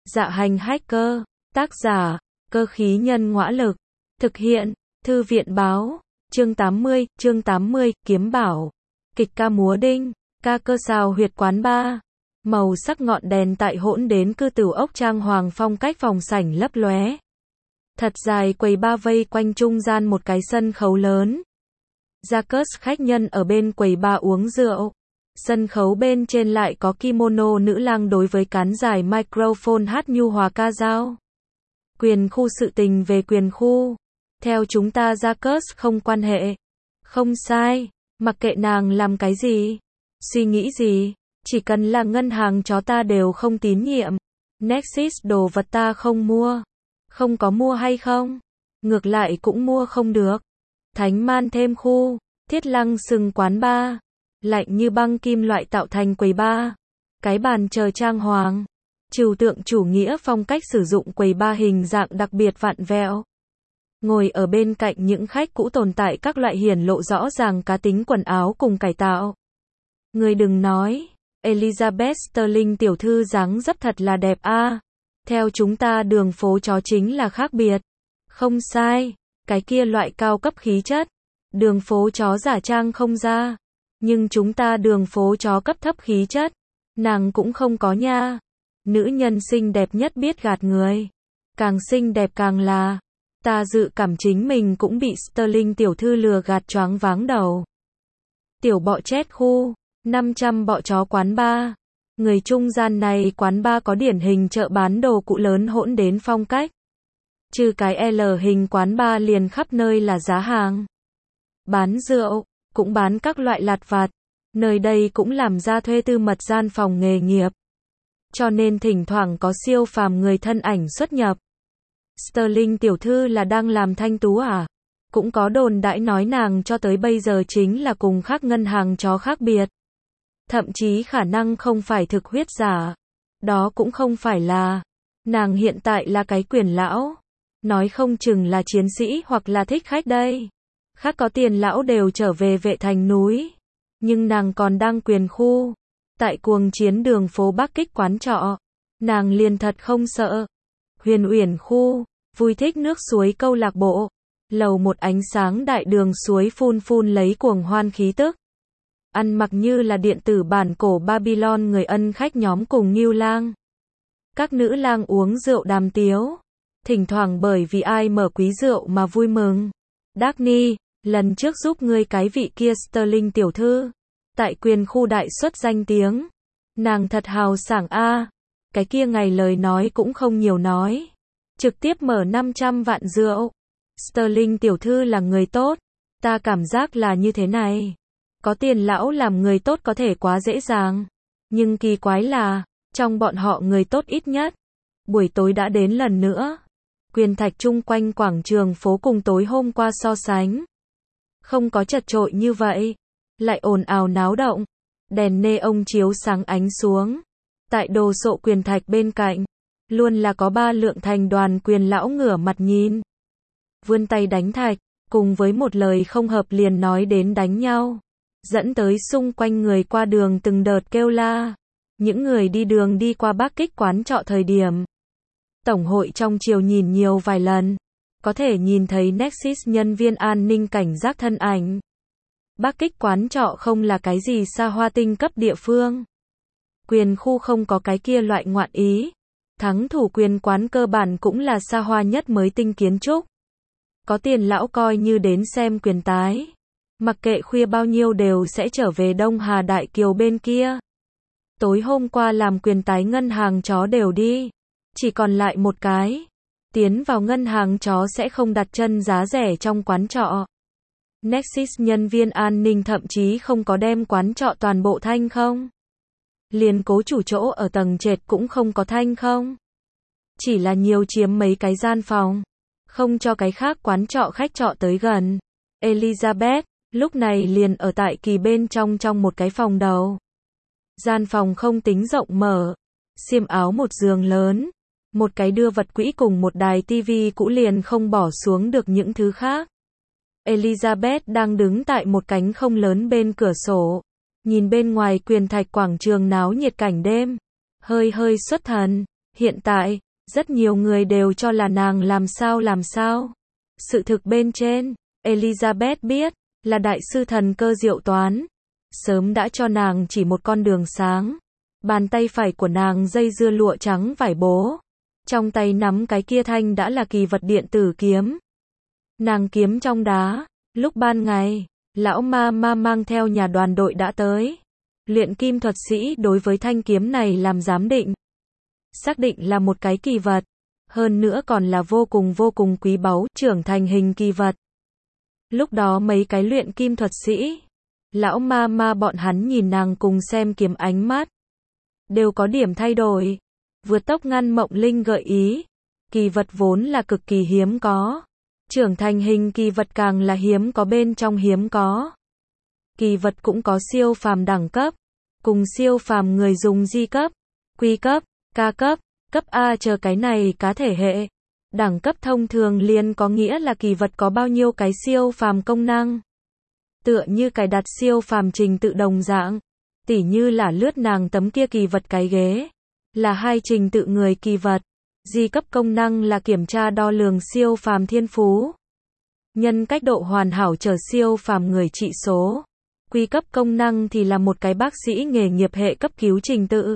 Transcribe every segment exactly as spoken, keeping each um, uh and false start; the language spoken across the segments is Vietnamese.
Dạ hành hacker, tác giả, cơ khí nhân ngõa lực, thực hiện, thư viện báo, chương tám mươi, chương tám mươi, kiếm bảo, kịch ca múa đinh, ca cơ xào huyệt quán ba, màu sắc ngọn đèn tại hỗn đến cư tửu ốc trang hoàng phong cách phòng sảnh lấp lóe. Thật dài quầy ba vây quanh trung gian một cái sân khấu lớn. Jacques khách nhân ở bên quầy ba uống rượu. Sân khấu bên trên lại có kimono nữ lang đối với cán dài microphone hát nhu hòa ca dao. Quyền khu, sự tình về quyền khu. Theo chúng ta Jacques không quan hệ. Không sai, mặc kệ nàng làm cái gì, suy nghĩ gì, chỉ cần là ngân hàng chó ta đều không tín nhiệm. Nexus đồ vật ta không mua. Không có mua hay không? Ngược lại cũng mua không được. Thánh man thêm khu, thiết lăng sừng quán ba. Lạnh như băng kim loại tạo thành quầy ba. Cái bàn chờ trang hoàng. Trừu tượng chủ nghĩa phong cách sử dụng quầy ba hình dạng đặc biệt vặn vẹo. Ngồi ở bên cạnh những khách cũ tồn tại các loại hiển lộ rõ ràng cá tính quần áo cùng cải tạo. Người đừng nói, Elizabeth Sterling tiểu thư dáng dấp thật là đẹp a. À. Theo chúng ta đường phố chó chính là khác biệt. Không sai, cái kia loại cao cấp khí chất. Đường phố chó giả trang không ra. Nhưng chúng ta đường phố chó cấp thấp khí chất. Nàng cũng không có nha. Nữ nhân xinh đẹp nhất biết gạt người. Càng xinh đẹp càng là. Ta dự cảm chính mình cũng bị Sterling tiểu thư lừa gạt choáng váng đầu. Tiểu bọ chết khu, năm trăm bọ chó quán ba. Người trung gian này quán ba có điển hình chợ bán đồ cụ lớn hỗn đến phong cách. Trừ cái L hình quán ba liền khắp nơi là giá hàng. Bán rượu, cũng bán các loại lặt vặt. Nơi đây cũng làm ra thuê tư mật gian phòng nghề nghiệp. Cho nên thỉnh thoảng có siêu phàm người thân ảnh xuất nhập. Sterling tiểu thư là đang làm thanh tú à? Cũng có đồn đãi nói nàng cho tới bây giờ chính là cùng khác ngân hàng chó khác biệt. Thậm chí khả năng không phải thực huyết giả. Đó cũng không phải là. Nàng hiện tại là cái quyền lão. Nói không chừng là chiến sĩ hoặc là thích khách đây. Khác có tiền lão đều trở về vệ thành núi. Nhưng nàng còn đang quyền khu. Tại cuồng chiến đường phố Bắc Kích quán trọ. Nàng liền thật không sợ. Huyền Uyển khu, vui thích nước suối câu lạc bộ. Lầu một ánh sáng đại đường suối phun phun lấy cuồng hoan khí tức. Ăn mặc như là điện tử bản cổ Babylon người ân khách nhóm cùng Ngưu Lang. Các nữ lang uống rượu đàm tiếu. Thỉnh thoảng bởi vì ai mở quý rượu mà vui mừng. Daphne, lần trước giúp ngươi cái vị kia Sterling tiểu thư. Tại quyền khu đại xuất danh tiếng. Nàng thật hào sảng a. À. Cái kia ngày lời nói cũng không nhiều nói. Trực tiếp mở năm trăm vạn rượu. Sterling tiểu thư là người tốt. Ta cảm giác là như thế này. Có tiền lão làm người tốt có thể quá dễ dàng. Nhưng kỳ quái là, trong bọn họ người tốt ít nhất. Buổi tối đã đến lần nữa. Quyền thạch chung quanh quảng trường phố cùng tối hôm qua so sánh. Không có chật chội như vậy. Lại ồn ào náo động. Đèn neon chiếu sáng ánh xuống. Tại đồ sộ quyền thạch bên cạnh. Luôn là có ba lượng thành đoàn quyền lão ngửa mặt nhìn. Vươn tay đánh thạch. Cùng với một lời không hợp liền nói đến đánh nhau. Dẫn tới xung quanh người qua đường từng đợt kêu la. Những người đi đường đi qua Bắc Kích quán trọ thời điểm. Tổng hội trong chiều nhìn nhiều vài lần. Có thể nhìn thấy Nexus nhân viên an ninh cảnh giác thân ảnh. Bắc Kích quán trọ không là cái gì xa hoa tinh cấp địa phương. Quyền khu không có cái kia loại ngoạn ý. Thắng thủ quyền quán cơ bản cũng là xa hoa nhất mới tinh kiến trúc. Có tiền lão coi như đến xem quyền tái. Mặc kệ khuya bao nhiêu đều sẽ trở về Đông Hà Đại Kiều bên kia. Tối hôm qua làm quyền tái ngân hàng chó đều đi. Chỉ còn lại một cái. Tiến vào ngân hàng chó sẽ không đặt chân giá rẻ trong quán trọ. Nexus nhân viên an ninh thậm chí không có đem quán trọ toàn bộ thanh không. Liền cố chủ chỗ ở tầng trệt cũng không có thanh không. Chỉ là nhiều chiếm mấy cái gian phòng. Không cho cái khác quán trọ khách trọ tới gần. Elizabeth, lúc này liền ở tại kỳ bên trong trong một cái phòng đầu. Gian phòng không tính rộng mở. Xiêm áo một giường lớn. Một cái đưa vật quỹ cùng một đài tivi cũ liền không bỏ xuống được những thứ khác. Elizabeth đang đứng tại một cánh không lớn bên cửa sổ. Nhìn bên ngoài quyền thạch quảng trường náo nhiệt cảnh đêm. Hơi hơi xuất thần. Hiện tại, rất nhiều người đều cho là nàng làm sao làm sao. Sự thực bên trên, Elizabeth biết, là đại sư thần cơ diệu toán. Sớm đã cho nàng chỉ một con đường sáng. Bàn tay phải của nàng dây dưa lụa trắng vải bố. Trong tay nắm cái kia thanh đã là kỳ vật điện tử kiếm. Nàng kiếm trong đá, lúc ban ngày, lão ma ma mang theo nhà đoàn đội đã tới. Luyện kim thuật sĩ đối với thanh kiếm này làm giám định. Xác định là một cái kỳ vật. Hơn nữa còn là vô cùng vô cùng quý báu, trưởng thành hình kỳ vật. Lúc đó mấy cái luyện kim thuật sĩ, lão ma ma bọn hắn nhìn nàng cùng xem kiếm ánh mắt. Đều có điểm thay đổi. Vượt tốc ngăn Mộng Linh gợi ý. Kỳ vật vốn là cực kỳ hiếm có. Trưởng thành hình kỳ vật càng là hiếm có bên trong hiếm có. Kỳ vật cũng có siêu phàm đẳng cấp. Cùng siêu phàm người dùng di cấp, quy cấp, ca cấp, cấp A chờ cái này cá thể hệ. Đẳng cấp thông thường liền có nghĩa là kỳ vật có bao nhiêu cái siêu phàm công năng. Tựa như cài đặt siêu phàm trình tự đồng dạng. Tỉ như là lướt nàng tấm kia kỳ vật cái ghế. Là hai trình tự người kỳ vật. Di cấp công năng là kiểm tra đo lường siêu phàm thiên phú. Nhân cách độ hoàn hảo trở siêu phàm người trị số. Quy cấp công năng thì là một cái bác sĩ nghề nghiệp hệ cấp cứu trình tự.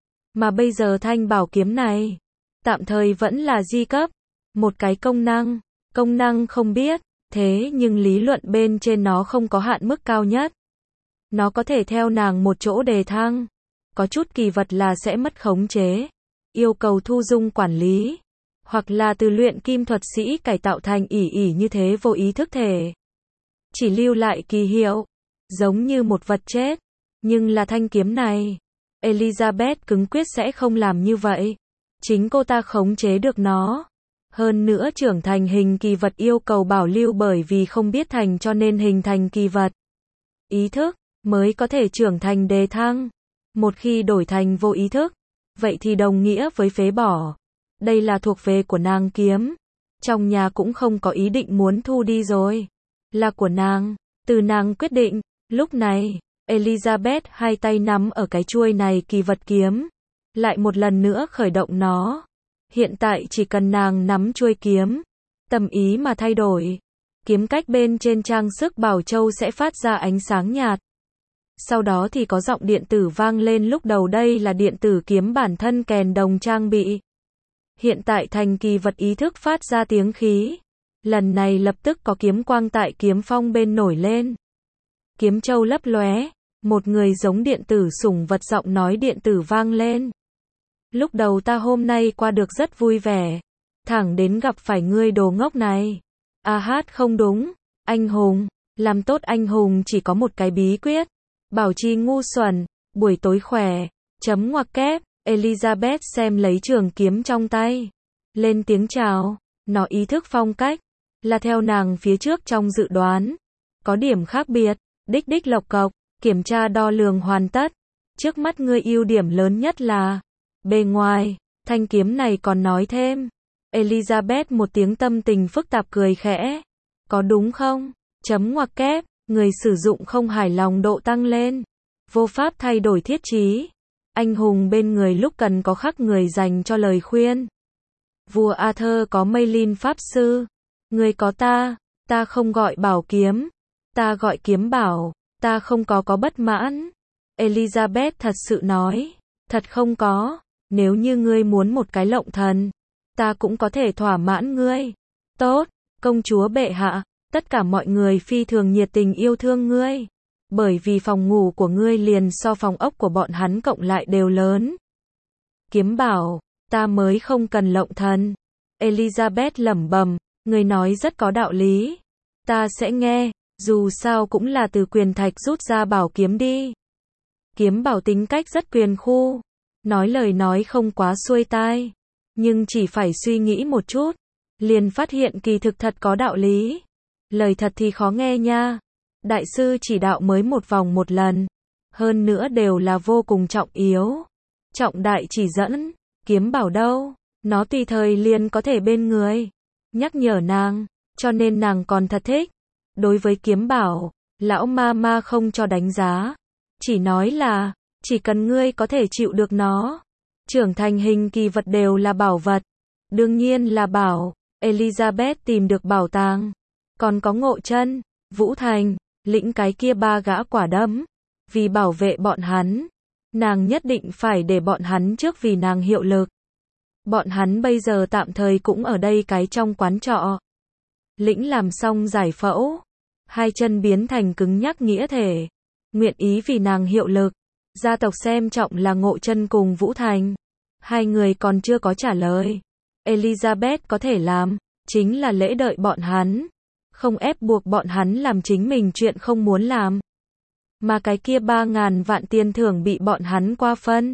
Mà bây giờ thanh bảo kiếm này, tạm thời vẫn là di cấp. Một cái công năng, công năng không biết, thế nhưng lý luận bên trên nó không có hạn mức cao nhất. Nó có thể theo nàng một chỗ đề thăng. Có chút kỳ vật là sẽ mất khống chế. Yêu cầu thu dung quản lý. Hoặc là từ luyện kim thuật sĩ cải tạo thành ỷ ỷ như thế vô ý thức thể. Chỉ lưu lại kỳ hiệu. Giống như một vật chết. Nhưng là thanh kiếm này. Elizabeth cứng quyết sẽ không làm như vậy. Chính cô ta khống chế được nó. Hơn nữa trưởng thành hình kỳ vật yêu cầu bảo lưu bởi vì không biết thành cho nên hình thành kỳ vật. Ý thức mới có thể trưởng thành đề thăng. Một khi đổi thành vô ý thức, vậy thì đồng nghĩa với phế bỏ. Đây là thuộc về của nàng kiếm. Trong nhà cũng không có ý định muốn thu đi rồi. Là của nàng, từ nàng quyết định. Lúc này, Elizabeth hai tay nắm ở cái chuôi này kỳ vật kiếm. Lại một lần nữa khởi động nó. Hiện tại chỉ cần nàng nắm chuôi kiếm. Tâm ý mà thay đổi. Kiếm cách bên trên trang sức bảo châu sẽ phát ra ánh sáng nhạt. Sau đó thì có giọng điện tử vang lên lúc đầu đây là điện tử kiếm bản thân kèn đồng trang bị. Hiện tại thành kỳ vật ý thức phát ra tiếng khí. Lần này lập tức có kiếm quang tại kiếm phong bên nổi lên. Kiếm châu lấp lóe, một người giống điện tử sủng vật giọng nói điện tử vang lên. Lúc đầu ta hôm nay qua được rất vui vẻ. Thẳng đến gặp phải ngươi đồ ngốc này. A hát không đúng, anh hùng, làm tốt anh hùng chỉ có một cái bí quyết. Bảo trì ngu xuẩn, buổi tối khỏe, chấm ngoặc kép, Elizabeth xem lấy trường kiếm trong tay. Lên tiếng chào, nó ý thức phong cách, là theo nàng phía trước trong dự đoán. Có điểm khác biệt, đích đích lộc cộc, kiểm tra đo lường hoàn tất. Trước mắt ngươi ưu điểm lớn nhất là, bề ngoài, thanh kiếm này còn nói thêm. Elizabeth một tiếng tâm tình phức tạp cười khẽ. Có đúng không? Chấm ngoặc kép. Người sử dụng không hài lòng độ tăng lên. Vô pháp thay đổi thiết chí. Anh hùng bên người lúc cần có khắc người dành cho lời khuyên. Vua Arthur có Merlin pháp sư. Người có ta, ta không gọi bảo kiếm. Ta gọi kiếm bảo, ta không có có bất mãn. Elizabeth thật sự nói. Thật không có, nếu như ngươi muốn một cái lộng thần. Ta cũng có thể thỏa mãn ngươi. Tốt, công chúa bệ hạ. Tất cả mọi người phi thường nhiệt tình yêu thương ngươi. Bởi vì phòng ngủ của ngươi liền so phòng ốc của bọn hắn cộng lại đều lớn. Kiếm bảo, ta mới không cần lộng thần. Elizabeth lẩm bẩm, ngươi nói rất có đạo lý. Ta sẽ nghe, dù sao cũng là từ quyền thạch rút ra bảo kiếm đi. Kiếm bảo tính cách rất quyền khu. Nói lời nói không quá xuôi tai. Nhưng chỉ phải suy nghĩ một chút. Liền phát hiện kỳ thực thật có đạo lý. Lời thật thì khó nghe nha. Đại sư chỉ đạo mới một vòng một lần. Hơn nữa đều là vô cùng trọng yếu. Trọng đại chỉ dẫn. Kiếm bảo đâu? Nó tùy thời liền có thể bên người. Nhắc nhở nàng. Cho nên nàng còn thật thích. Đối với kiếm bảo, lão ma ma không cho đánh giá. Chỉ nói là, chỉ cần ngươi có thể chịu được nó. trưởng thành hình kỳ vật đều là bảo vật. Đương nhiên là bảo. Elizabeth tìm được bảo tàng. Còn có Ngộ Chân, Vũ Thành, lĩnh cái kia ba gã quả đấm. Vì bảo vệ bọn hắn, nàng nhất định phải để bọn hắn trước vì nàng hiệu lực. Bọn hắn bây giờ tạm thời cũng ở đây cái trong quán trọ. Lĩnh làm xong giải phẫu, hai chân biến thành cứng nhắc nghĩa thể, nguyện ý vì nàng hiệu lực. Gia tộc xem trọng là Ngộ Chân cùng Vũ Thành. Hai người còn chưa có trả lời. Elizabeth có thể làm, chính là lễ đợi bọn hắn. Không ép buộc bọn hắn làm chính mình chuyện không muốn làm. Mà cái kia ba ngàn vạn tiền thưởng bị bọn hắn qua phân.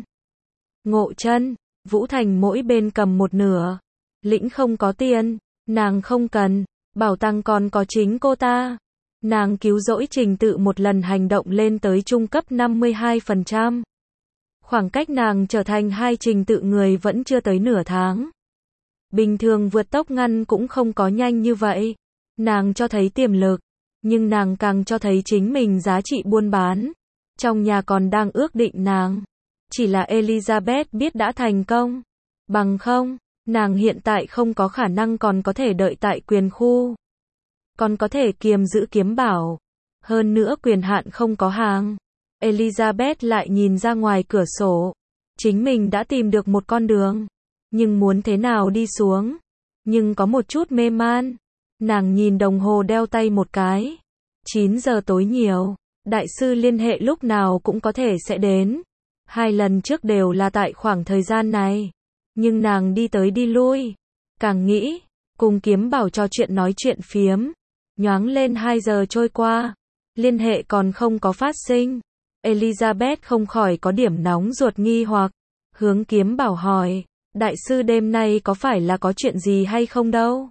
Ngộ Chân, Vũ Thành mỗi bên cầm một nửa. Lĩnh không có tiền, nàng không cần, bảo tàng còn có chính cô ta. Nàng cứu rỗi Trình Tự một lần hành động lên tới trung cấp năm mươi hai phần trăm. Khoảng cách nàng trở thành hai Trình Tự người vẫn chưa tới nửa tháng. Bình thường vượt tốc ngăn cũng không có nhanh như vậy. Nàng cho thấy tiềm lực, nhưng nàng càng cho thấy chính mình giá trị buôn bán. Trong nhà còn đang ước định nàng. Chỉ là Elizabeth biết đã thành công. Bằng không, nàng hiện tại không có khả năng còn có thể đợi tại quyền khu. Còn có thể kiềm giữ kiếm bảo. Hơn nữa quyền hạn không có hàng. Elizabeth lại nhìn ra ngoài cửa sổ. Chính mình đã tìm được một con đường. Nhưng muốn thế nào đi xuống? Nhưng có một chút mê man. Nàng nhìn đồng hồ đeo tay một cái. chín giờ tối nhiều. Đại sư liên hệ lúc nào cũng có thể sẽ đến. Hai lần trước đều là tại khoảng thời gian này. Nhưng nàng đi tới đi lui. Càng nghĩ, cùng kiếm bảo trò chuyện nói chuyện phiếm. Nhoáng lên hai giờ trôi qua. Liên hệ còn không có phát sinh. Elizabeth không khỏi có điểm nóng ruột nghi hoặc. Hướng kiếm bảo hỏi. Đại sư đêm nay có phải là có chuyện gì hay không đâu?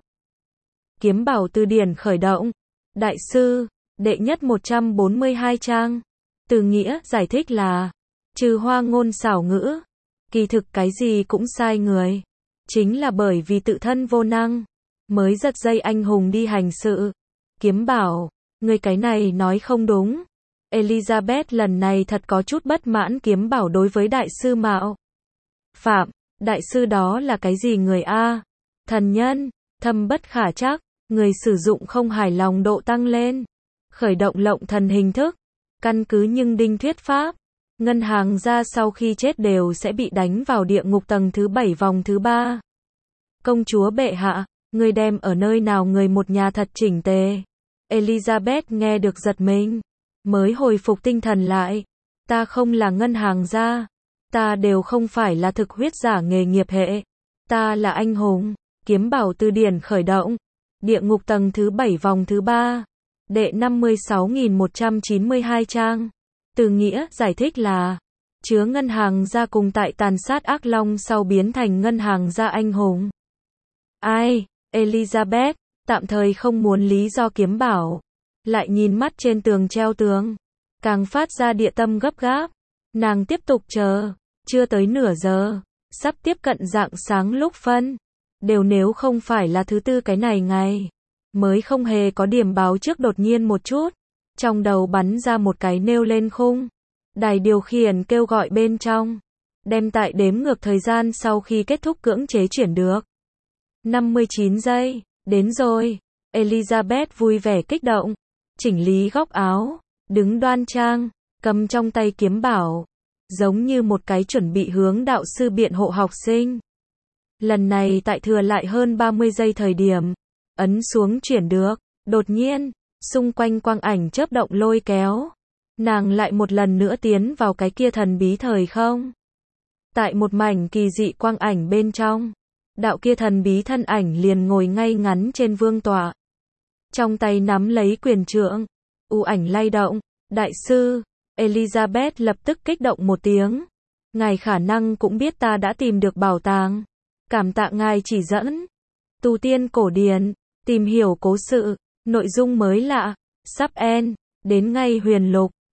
Kiếm bảo từ điển khởi động. Đại sư, đệ nhất một trăm bốn mươi hai trang. Từ nghĩa giải thích là, trừ hoa ngôn xảo ngữ, kỳ thực cái gì cũng sai người. Chính là bởi vì tự thân vô năng, mới giật dây anh hùng đi hành sự. Kiếm bảo, người cái này nói không đúng. Elizabeth lần này thật có chút bất mãn kiếm bảo đối với đại sư mạo phạm. Đại sư đó là cái gì người a? Thần nhân, thâm bất khả trắc, người sử dụng không hài lòng độ tăng lên. Khởi động lộng thần hình thức, căn cứ nhưng đinh thuyết pháp. Ngân hàng ra sau khi chết đều sẽ bị đánh vào địa ngục tầng thứ bảy vòng thứ ba. Công chúa bệ hạ, người đem ở nơi nào người một nhà thật chỉnh tề. Elizabeth nghe được giật mình, mới hồi phục tinh thần lại. Ta không là ngân hàng ra. Ta đều không phải là thực huyết giả nghề nghiệp hệ. Ta là anh hùng. Kiếm bảo từ điển khởi động. Địa ngục tầng thứ bảy vòng thứ ba. Đệ năm mươi sáu nghìn một trăm chín mươi hai trang. Từ nghĩa giải thích là, chứa ngân hàng ra cùng tại tàn sát ác long sau biến thành ngân hàng ra anh hùng. Ai? Elizabeth, tạm thời không muốn lý do kiếm bảo. Lại nhìn mắt trên tường treo tường. Càng phát ra địa tâm gấp gáp. Nàng tiếp tục chờ. Chưa tới nửa giờ. Sắp tiếp cận rạng sáng lúc phân. Đều nếu không phải là thứ tư cái này ngày. Mới không hề có điểm báo trước đột nhiên một chút. Trong đầu bắn ra một cái nêu lên khung. Đài điều khiển kêu gọi bên trong. Đem tại đếm ngược thời gian sau khi kết thúc cưỡng chế chuyển được. năm mươi chín giây. Đến rồi. Elizabeth vui vẻ kích động. Chỉnh lý góc áo. Đứng đoan trang. Cầm trong tay kiếm bảo. Giống như một cái chuẩn bị hướng đạo sư biện hộ học sinh. Lần này tại thừa lại hơn ba mươi giây thời điểm. Ấn xuống chuyển được. Đột nhiên, xung quanh quang ảnh chớp động lôi kéo. Nàng lại một lần nữa tiến vào cái kia thần bí thời không. Tại một mảnh kỳ dị quang ảnh bên trong. Đạo kia thần bí thân ảnh liền ngồi ngay ngắn trên vương tọa. Trong tay nắm lấy quyền trượng. U ảnh lay động. Đại sư, Elizabeth lập tức kích động một tiếng. Ngài khả năng cũng biết ta đã tìm được bảo tàng. Cảm tạ ngài chỉ dẫn. Tu tiên cổ điển, tìm hiểu cố sự, nội dung mới lạ, sắp end, đến ngay huyền lục.